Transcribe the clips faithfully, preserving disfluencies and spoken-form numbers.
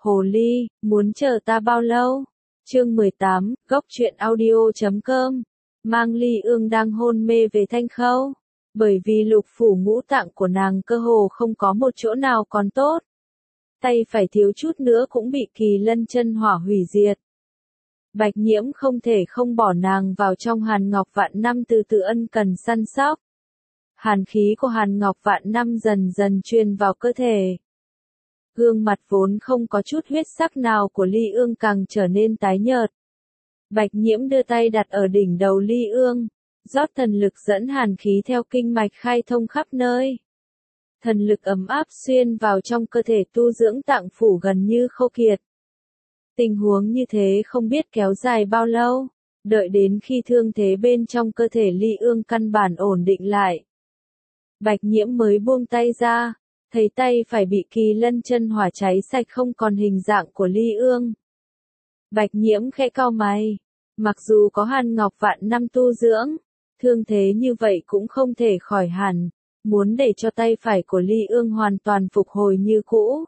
Hồ ly, muốn chờ ta bao lâu? Chương mười tám, góc truyện audio chấm com. Mang Ly Ương đang hôn mê về Thanh Khâu, bởi vì lục phủ ngũ tạng của nàng cơ hồ không có một chỗ nào còn tốt. Tay phải thiếu chút nữa cũng bị Kỳ Lân chân hỏa hủy diệt. Bạch Nhiễm không thể không bỏ nàng vào trong Hàn Ngọc Vạn Năm từ từ ân cần săn sóc. Hàn khí của Hàn Ngọc Vạn Năm dần dần truyền vào cơ thể. Gương mặt vốn không có chút huyết sắc nào của Ly Ương càng trở nên tái nhợt. Bạch Nhiễm đưa tay đặt ở đỉnh đầu Ly Ương, rót thần lực dẫn hàn khí theo kinh mạch khai thông khắp nơi. Thần lực ấm áp xuyên vào trong cơ thể tu dưỡng tạng phủ gần như khô kiệt. Tình huống như thế không biết kéo dài bao lâu, đợi đến khi thương thế bên trong cơ thể Ly Ương căn bản ổn định lại. Bạch Nhiễm mới buông tay ra, thấy tay phải bị Kỳ Lân chân hỏa cháy sạch không còn hình dạng của Ly Ương. Bạch Nhiễm khẽ cau mày, mặc dù có Hàn Ngọc Vạn Năm tu dưỡng, thương thế như vậy cũng không thể khỏi hẳn, muốn để cho tay phải của Ly Ương hoàn toàn phục hồi như cũ.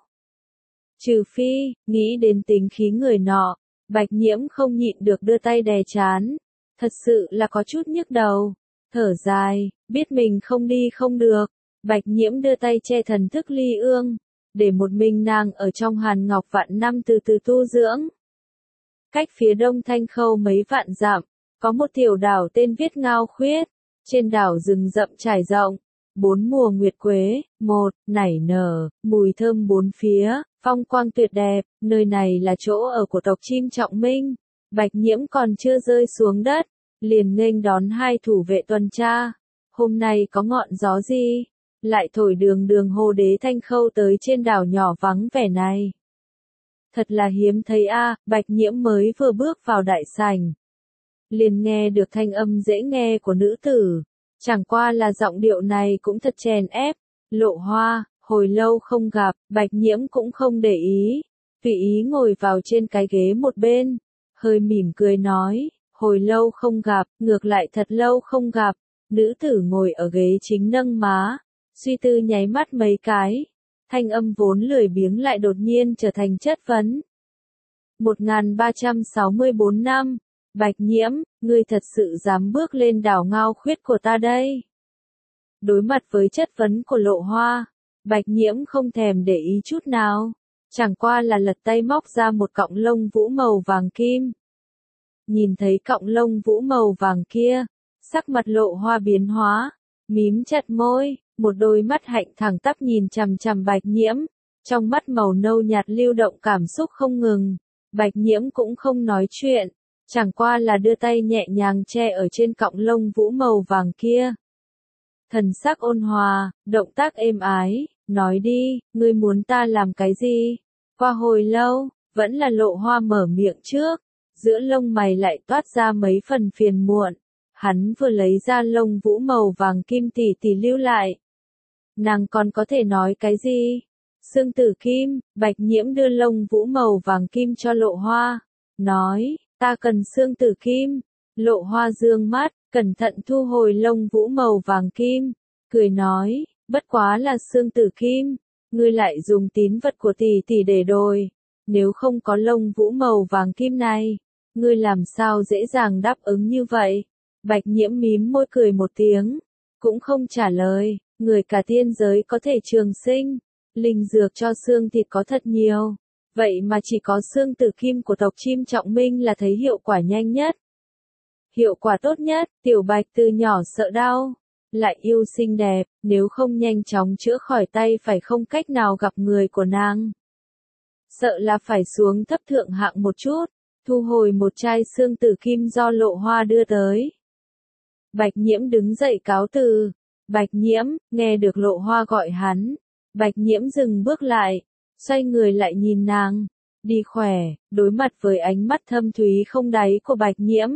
Trừ phi, nghĩ đến tính khí người nọ, Bạch Nhiễm không nhịn được đưa tay đè trán, thật sự là có chút nhức đầu, thở dài, biết mình không đi không được, Bạch Nhiễm đưa tay che thần thức Ly Ương, để một mình nàng ở trong Hàn Ngọc Vạn Năm từ từ tu dưỡng. Cách phía đông Thanh Khâu mấy vạn dặm, có một tiểu đảo tên Viết Ngao Khuyết, trên đảo rừng rậm trải rộng, bốn mùa nguyệt quế, một, nảy nở, mùi thơm bốn phía, phong quang tuyệt đẹp, nơi này là chỗ ở của tộc chim Trọng Minh. Bạch Nhiễm còn chưa rơi xuống đất, liền nghênh đón hai thủ vệ tuần tra. Hôm nay có ngọn gió gì? Lại thổi đường đường Hồ Đế Thanh Khâu tới trên đảo nhỏ vắng vẻ này. Thật là hiếm thấy a, à, Bạch Nhiễm mới vừa bước vào đại sảnh, liền nghe được thanh âm dễ nghe của nữ tử, chẳng qua là giọng điệu này cũng thật chèn ép. Lộ Hoa, hồi lâu không gặp, Bạch Nhiễm cũng không để ý, tùy ý ngồi vào trên cái ghế một bên, hơi mỉm cười nói, hồi lâu không gặp, ngược lại thật lâu không gặp. Nữ tử ngồi ở ghế chính nâng má, suy tư nháy mắt mấy cái. Thanh âm vốn lười biếng lại đột nhiên trở thành chất vấn. một nghìn ba trăm sáu mươi tư năm, Bạch Nhiễm, ngươi thật sự dám bước lên đảo Ngao Khuyết của ta đây? Đối mặt với chất vấn của Lộ Hoa, Bạch Nhiễm không thèm để ý chút nào, chẳng qua là lật tay móc ra một cọng lông vũ màu vàng kim. Nhìn thấy cọng lông vũ màu vàng kia, sắc mặt Lộ Hoa biến hóa, mím chặt môi. Một đôi mắt hạnh thẳng tắp nhìn chằm chằm Bạch Nhiễm, trong mắt màu nâu nhạt lưu động cảm xúc không ngừng. Bạch Nhiễm cũng không nói chuyện, chẳng qua là đưa tay nhẹ nhàng che ở trên cọng lông vũ màu vàng kia. Thần sắc ôn hòa, động tác êm ái, nói đi, ngươi muốn ta làm cái gì? Qua hồi lâu, vẫn là Lộ Hoa mở miệng trước, giữa lông mày lại toát ra mấy phần phiền muộn. Hắn vừa lấy ra lông vũ màu vàng kim tỉ tỉ lưu lại. Nàng còn có thể nói cái gì? Xương tử kim, Bạch Nhiễm đưa lông vũ màu vàng kim cho Lộ Hoa, nói, ta cần xương tử kim. Lộ Hoa dương mắt, cẩn thận thu hồi lông vũ màu vàng kim, cười nói, bất quá là xương tử kim, ngươi lại dùng tín vật của tỷ tỷ để đổi, nếu không có lông vũ màu vàng kim này, ngươi làm sao dễ dàng đáp ứng như vậy? Bạch Nhiễm mím môi cười một tiếng, cũng không trả lời. Người cả tiên giới có thể trường sinh, linh dược cho xương thịt có thật nhiều, vậy mà chỉ có xương tử kim của tộc chim Trọng Minh là thấy hiệu quả nhanh nhất. Hiệu quả tốt nhất, Tiểu Bạch từ nhỏ sợ đau, lại yêu xinh đẹp, nếu không nhanh chóng chữa khỏi tay phải không cách nào gặp người của nàng. Sợ là phải xuống thấp thượng hạng một chút, thu hồi một chai xương tử kim do Lộ Hoa đưa tới. Bạch Nhiễm đứng dậy cáo từ. Bạch Nhiễm, nghe được Lộ Hoa gọi hắn, Bạch Nhiễm dừng bước lại, xoay người lại nhìn nàng, đi khỏe, đối mặt với ánh mắt thâm thúy không đáy của Bạch Nhiễm.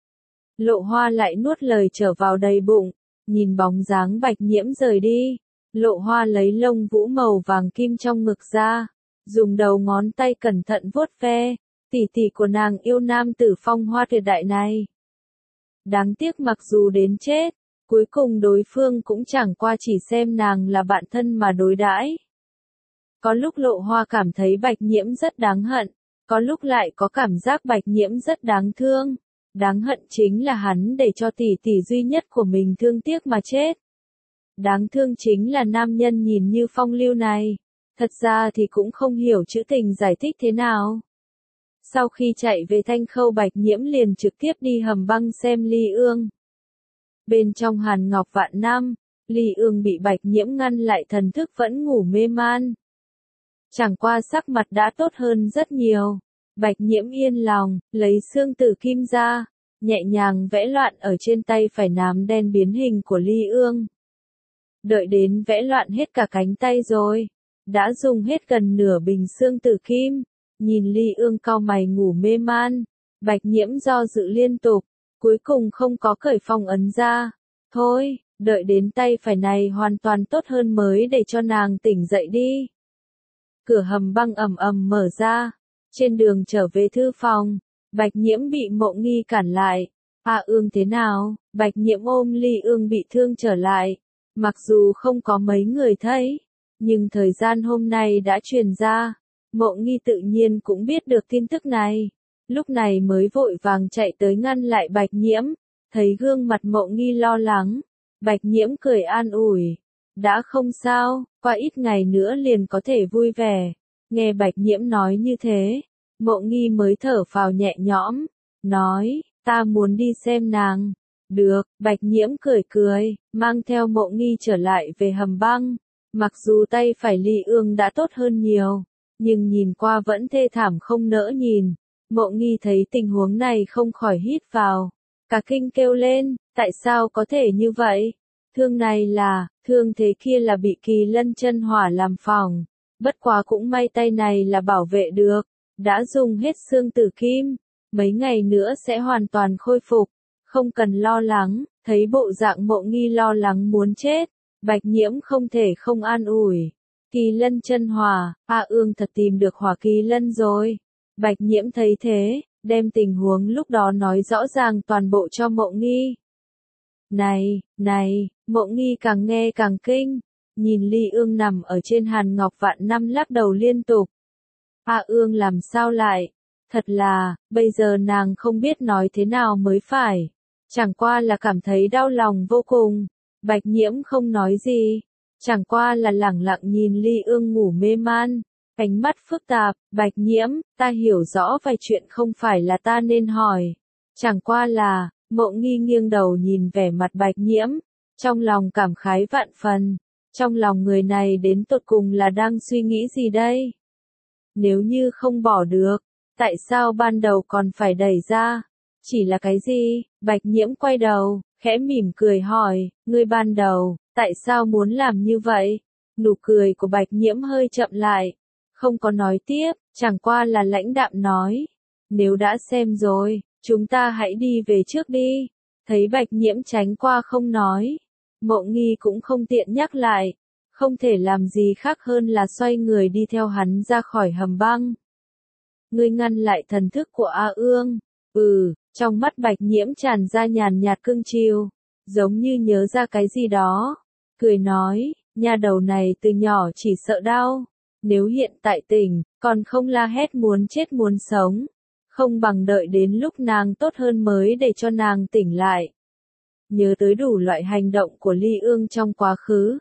Lộ Hoa lại nuốt lời trở vào đầy bụng, nhìn bóng dáng Bạch Nhiễm rời đi, Lộ Hoa lấy lông vũ màu vàng kim trong ngực ra, dùng đầu ngón tay cẩn thận vuốt ve, tỉ tỉ của nàng yêu nam tử phong hoa tuyệt đại này. Đáng tiếc mặc dù đến chết, cuối cùng đối phương cũng chẳng qua chỉ xem nàng là bạn thân mà đối đãi. Có lúc Lộ Hoa cảm thấy Bạch Nhiễm rất đáng hận, có lúc lại có cảm giác Bạch Nhiễm rất đáng thương. Đáng hận chính là hắn để cho tỷ tỷ duy nhất của mình thương tiếc mà chết. Đáng thương chính là nam nhân nhìn như phong lưu này, thật ra thì cũng không hiểu chữ tình giải thích thế nào. Sau khi chạy về Thanh Khâu, Bạch Nhiễm liền trực tiếp đi hầm băng xem Ly Ương. Bên trong Hàn Ngọc Vạn Năm, Ly Ương bị Bạch Nhiễm ngăn lại, thần thức vẫn ngủ mê man. Chẳng qua sắc mặt đã tốt hơn rất nhiều. Bạch Nhiễm yên lòng, lấy xương tử kim ra, nhẹ nhàng vẽ loạn ở trên tay phải nám đen biến hình của Ly Ương. Đợi đến vẽ loạn hết cả cánh tay rồi, đã dùng hết gần nửa bình xương tử kim, nhìn Ly Ương cau mày ngủ mê man, Bạch Nhiễm do dự liên tục, cuối cùng không có cởi phong ấn ra. Thôi, đợi đến tay phải này hoàn toàn tốt hơn mới để cho nàng tỉnh dậy đi. Cửa hầm băng ầm ầm mở ra. Trên đường trở về thư phòng, Bạch Nhiễm bị Mộ Nghi cản lại. A Ương thế nào? Bạch Nhiễm ôm Ly Ương bị thương trở lại. Mặc dù không có mấy người thấy, nhưng thời gian hôm nay đã truyền ra. Mộ Nghi tự nhiên cũng biết được tin tức này. Lúc này mới vội vàng chạy tới ngăn lại Bạch Nhiễm. Thấy gương mặt Mộ Nghi lo lắng, Bạch Nhiễm cười an ủi. Đã không sao, qua ít ngày nữa liền có thể vui vẻ. Nghe Bạch Nhiễm nói như thế, Mộ Nghi mới thở phào nhẹ nhõm, nói, ta muốn đi xem nàng. Được, Bạch Nhiễm cười cười, mang theo Mộ Nghi trở lại về hầm băng. Mặc dù tay phải Ly Ương đã tốt hơn nhiều, nhưng nhìn qua vẫn thê thảm không nỡ nhìn. Mộ Nghi thấy tình huống này không khỏi hít vào, cả kinh kêu lên, tại sao có thể như vậy? Thương này là, thương thế kia là bị Kỳ Lân chân hỏa làm phỏng. Bất quá cũng may tay này là bảo vệ được, đã dùng hết xương tử kim, mấy ngày nữa sẽ hoàn toàn khôi phục, không cần lo lắng. Thấy bộ dạng Mộ Nghi lo lắng muốn chết, Bạch Nhiễm không thể không an ủi. Kỳ Lân chân hỏa, A Ương thật tìm được Hỏa Kỳ Lân rồi. Bạch Nhiễm thấy thế, đem tình huống lúc đó nói rõ ràng toàn bộ cho Mộ Nghi. Này, này, Mộ Nghi càng nghe càng kinh. Nhìn Ly Ương nằm ở trên Hàn Ngọc Vạn Năm lắc đầu liên tục. A Ương làm sao lại? Thật là, bây giờ nàng không biết nói thế nào mới phải. Chẳng qua là cảm thấy đau lòng vô cùng. Bạch Nhiễm không nói gì. Chẳng qua là lẳng lặng nhìn Ly Ương ngủ mê man. Ánh mắt phức tạp, Bạch Nhiễm, ta hiểu rõ vài chuyện không phải là ta nên hỏi. Chẳng qua là, Mộ Nghi nghiêng đầu nhìn vẻ mặt Bạch Nhiễm. Trong lòng cảm khái vạn phần. Trong lòng người này đến tột cùng là đang suy nghĩ gì đây? Nếu như không bỏ được, tại sao ban đầu còn phải đẩy ra? Chỉ là cái gì? Bạch Nhiễm quay đầu, khẽ mỉm cười hỏi, ngươi ban đầu, tại sao muốn làm như vậy? Nụ cười của Bạch Nhiễm hơi chậm lại, không có nói tiếp, chẳng qua là lãnh đạm nói. Nếu đã xem rồi, chúng ta hãy đi về trước đi. Thấy Bạch Nhiễm tránh qua không nói. Mộ Nghi cũng không tiện nhắc lại, không thể làm gì khác hơn là xoay người đi theo hắn ra khỏi hầm băng. Ngươi ngăn lại thần thức của A Ương. Ừ, trong mắt Bạch Nhiễm tràn ra nhàn nhạt cưng chiều, giống như nhớ ra cái gì đó. Cười nói, nha đầu này từ nhỏ chỉ sợ đau. Nếu hiện tại tỉnh, còn không la hét muốn chết muốn sống. Không bằng đợi đến lúc nàng tốt hơn mới để cho nàng tỉnh lại. Nhớ tới đủ loại hành động của Ly Ương trong quá khứ.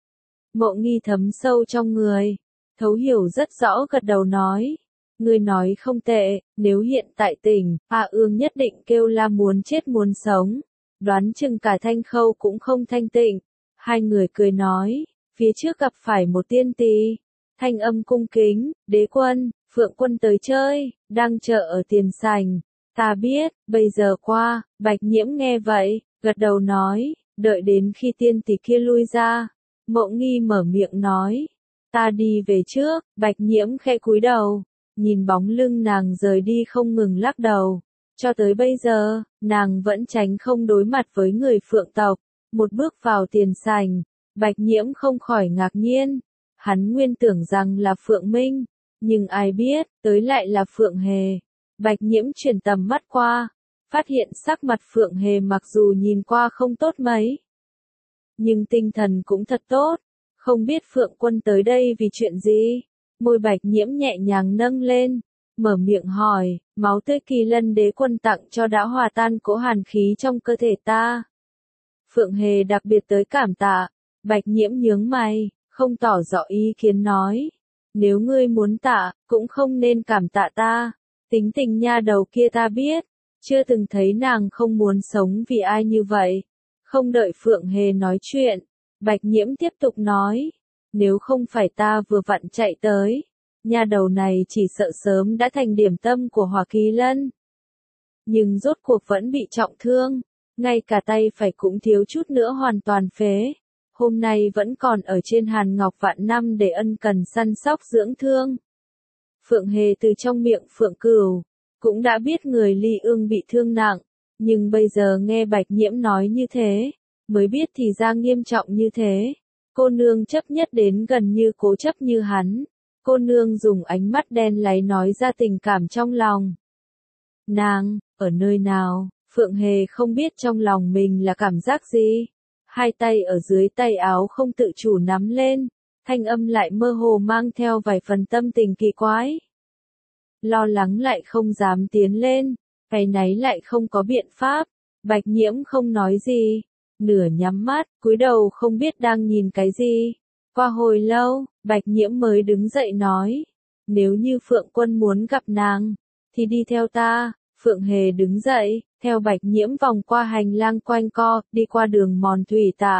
Mộ Nghi thấm sâu trong người, thấu hiểu rất rõ gật đầu nói. Ngươi nói không tệ, nếu hiện tại tỉnh, A Ương nhất định kêu la muốn chết muốn sống. Đoán chừng cả Thanh Khâu cũng không thanh tịnh. Hai người cười nói, phía trước gặp phải một tiên tỳ. Thanh âm cung kính, đế quân, Phượng quân tới chơi, đang chờ ở tiền sảnh. Ta biết, bây giờ qua. Bạch Nhiễm nghe vậy, gật đầu nói, đợi đến khi tiên tỷ kia lui ra. Mộ Nghi mở miệng nói, ta đi về trước. Bạch Nhiễm khẽ cúi đầu, nhìn bóng lưng nàng rời đi không ngừng lắc đầu. Cho tới bây giờ, nàng vẫn tránh không đối mặt với người Phượng tộc. Một bước vào tiền sảnh, Bạch Nhiễm không khỏi ngạc nhiên. Hắn nguyên tưởng rằng là Phượng Minh, nhưng ai biết, tới lại là Phượng Hề. Bạch Nhiễm chuyển tầm mắt qua, phát hiện sắc mặt Phượng Hề mặc dù nhìn qua không tốt mấy, nhưng tinh thần cũng thật tốt. Không biết Phượng quân tới đây vì chuyện gì? Môi Bạch Nhiễm nhẹ nhàng nâng lên, mở miệng hỏi, máu tươi Kỳ Lân đế quân tặng cho đã hòa tan cỗ hàn khí trong cơ thể ta. Phượng Hề đặc biệt tới cảm tạ. Bạch Nhiễm nhướng mày, không tỏ rõ ý kiến nói. Nếu ngươi muốn tạ, cũng không nên cảm tạ ta. Tính tình nha đầu kia ta biết, chưa từng thấy nàng không muốn sống vì ai như vậy. Không đợi Phượng Hề nói chuyện, Bạch Nhiễm tiếp tục nói. Nếu không phải ta vừa vặn chạy tới, nha đầu này chỉ sợ sớm đã thành điểm tâm của Hỏa Kỳ Lân. Nhưng rốt cuộc vẫn bị trọng thương, ngay cả tay phải cũng thiếu chút nữa hoàn toàn phế. Hôm nay vẫn còn ở trên Hàn Ngọc Vạn Năm để ân cần săn sóc dưỡng thương. Phượng Hề từ trong miệng Phượng Cửu, cũng đã biết người Ly Ương bị thương nặng, nhưng bây giờ nghe Bạch Nhiễm nói như thế, mới biết thì ra nghiêm trọng như thế. Cô nương chấp nhất đến gần như cố chấp như hắn. Cô nương dùng ánh mắt đen láy nói ra tình cảm trong lòng. Nàng, ở nơi nào? Phượng Hề không biết trong lòng mình là cảm giác gì. Hai tay ở dưới tay áo không tự chủ nắm lên, thanh âm lại mơ hồ mang theo vài phần tâm tình kỳ quái. Lo lắng lại không dám tiến lên, áy náy lại không có biện pháp. Bạch Nhiễm không nói gì, nửa nhắm mắt, cúi đầu không biết đang nhìn cái gì. Qua hồi lâu, Bạch Nhiễm mới đứng dậy nói, nếu như Phượng Quân muốn gặp nàng, thì đi theo ta. Phượng Hề đứng dậy, theo Bạch Nhiễm vòng qua hành lang quanh co, đi qua đường mòn thủy tạ.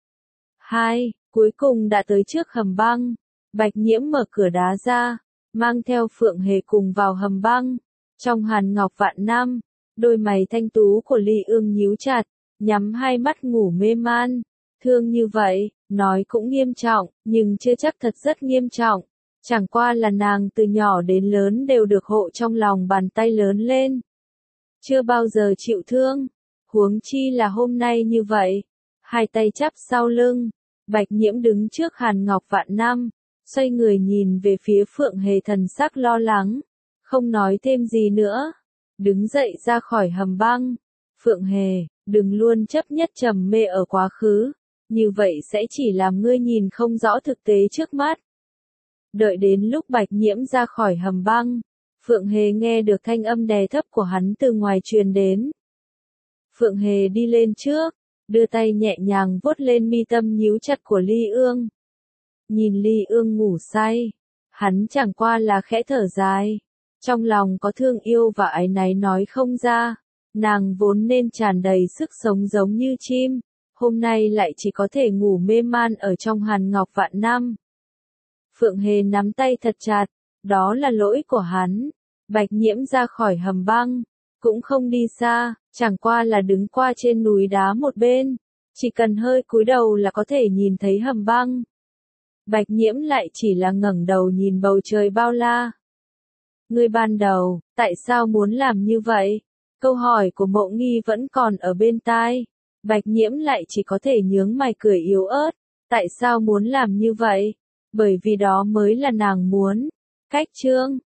Hai, cuối cùng đã tới trước hầm băng. Bạch Nhiễm mở cửa đá ra, mang theo Phượng Hề cùng vào hầm băng. Trong Hàn Ngọc Vạn Năm, đôi mày thanh tú của Ly Ương nhíu chặt, nhắm hai mắt ngủ mê man. Thương như vậy, nói cũng nghiêm trọng, nhưng chưa chắc thật rất nghiêm trọng. Chẳng qua là nàng từ nhỏ đến lớn đều được hộ trong lòng bàn tay lớn lên. Chưa bao giờ chịu thương, huống chi là hôm nay như vậy. Hai tay chắp sau lưng, Bạch Nhiễm đứng trước Hàn Ngọc Vạn Năm, xoay người nhìn về phía Phượng Hề thần sắc lo lắng, không nói thêm gì nữa. Đứng dậy ra khỏi hầm băng. Phượng Hề, đừng luôn chấp nhất trầm mê ở quá khứ, như vậy sẽ chỉ làm ngươi nhìn không rõ thực tế trước mắt. Đợi đến lúc Bạch Nhiễm ra khỏi hầm băng, Phượng Hề nghe được thanh âm đè thấp của hắn từ ngoài truyền đến. Phượng Hề đi lên trước, đưa tay nhẹ nhàng vuốt lên mi tâm nhíu chặt của Ly Ương. Nhìn Ly Ương ngủ say, hắn chẳng qua là khẽ thở dài, trong lòng có thương yêu và áy náy nói không ra. Nàng vốn nên tràn đầy sức sống giống như chim, hôm nay lại chỉ có thể ngủ mê man ở trong Hàn Ngọc Vạn Năm. Phượng Hề nắm tay thật chặt, đó là lỗi của hắn. Bạch Nhiễm ra khỏi hầm băng, cũng không đi xa, chẳng qua là đứng qua trên núi đá một bên, chỉ cần hơi cúi đầu là có thể nhìn thấy hầm băng. Bạch Nhiễm lại chỉ là ngẩng đầu nhìn bầu trời bao la. Ngươi ban đầu, tại sao muốn làm như vậy? Câu hỏi của Mộ Nghi vẫn còn ở bên tai. Bạch Nhiễm lại chỉ có thể nhướng mày cười yếu ớt. Tại sao muốn làm như vậy? Bởi vì đó mới là nàng muốn. Cách chương